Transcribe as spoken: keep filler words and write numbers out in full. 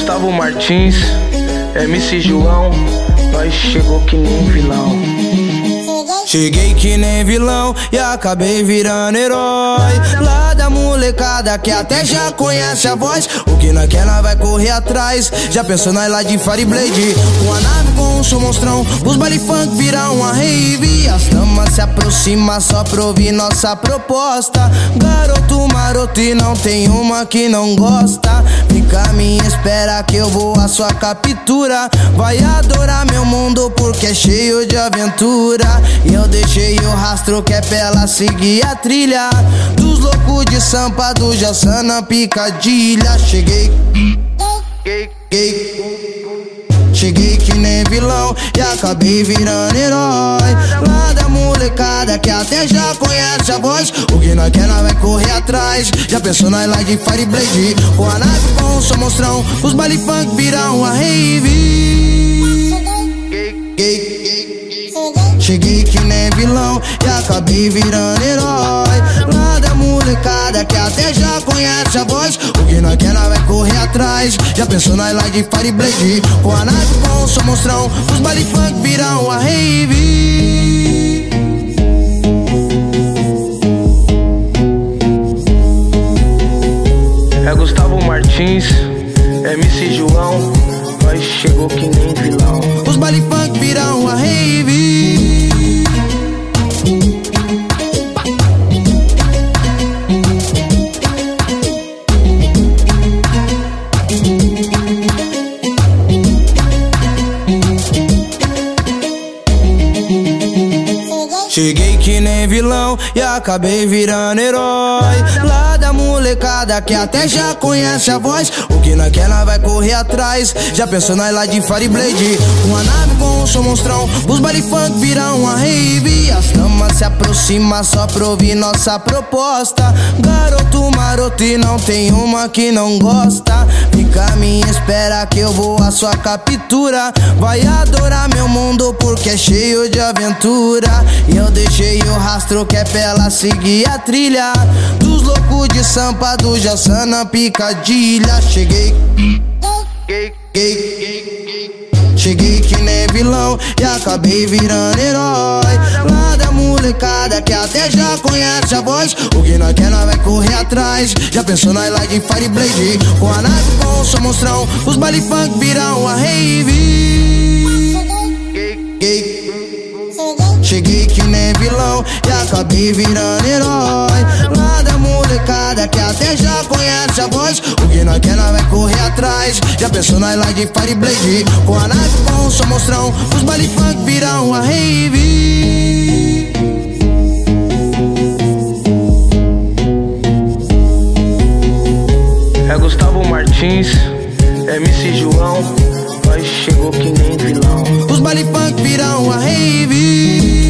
Gustavo Martins, M C João, nós chegou que nem vilão. Cheguei que nem vilão e acabei virando herói. Lá da molecada que até já conhece a voz. O que nós quer, nós vai correr atrás. Já pensou nós lá de Fire Blade, com a nave com um som monstrão. Os baile funk viram uma rave. As damas se aproximam só pra ouvir nossa proposta. Garoto maroto e não tem uma que não gosta. Fica à minha espera que eu vou à sua captura. Vai adorar meu mundo porque é cheio de aventura. E eu deixei o rastro que é pra ela seguir a trilha dos loucos de Sampa, do Jaçanã na Picadilha. Cheguei, cheguei, cheguei que nem vilão e acabei virando herói. Lá da molecada que até já conhece a voz. O que nós quer, nós vai correr atrás. Já pensou nós lá de Fire Blade, com a nave com um som monstrão. Os baile funk viram a rave. Cheguei que nem vilão e acabei virando herói. Lá da molecada que até já conhece a voz. O que nós quer, nós vai correr atrás. Já pensou nós lá de Fire Blade, com a nave com um som monstrão. Os baile funk viram a rave. É Gustavo Martins, M C João, nós chegou que nem vilão. Os baile funk viram a rave. Cheguei que nem vilão e acabei virando herói. Lá da molecada que até já conhece a voz. O que nós quer, nós vai correr atrás. Já pensou nós lá de Fire Blade, uma nave com um som monstrão. Os baile funk viram a rave. As damas se aproximam só pra ouvir nossa proposta. Garoto maroto e não tem uma que não gosta. Fica à minha espera que eu vou à sua captura. Vai adorar meu mundo porque é cheio de aventura. E eu deixei o rastro que é pra ela seguir a trilha dos loucos de Sampa, do Jaçanã na Picadilha. Cheguei, cheguei, cheguei que nem vilão e acabei virando herói. Lá da molecada que até já conhece a voz. O que nós quer, nós vai correr atrás. Já pensou nós lá de Fire Blade, com a nave com um som monstrão. Os baile funk viram a rave. Cheguei que nem vilão e acabei virando herói. Lá da molecada que até já conhece a voz. O que nós quer, nós vai correr atrás. Já pensou nós lá de Fire Blade, com a nave com um som monstrão. Os baile funk viram a rave. É Gustavo Martins, M C João, nós chegou que nem vilão. Os baile funk viram a rave.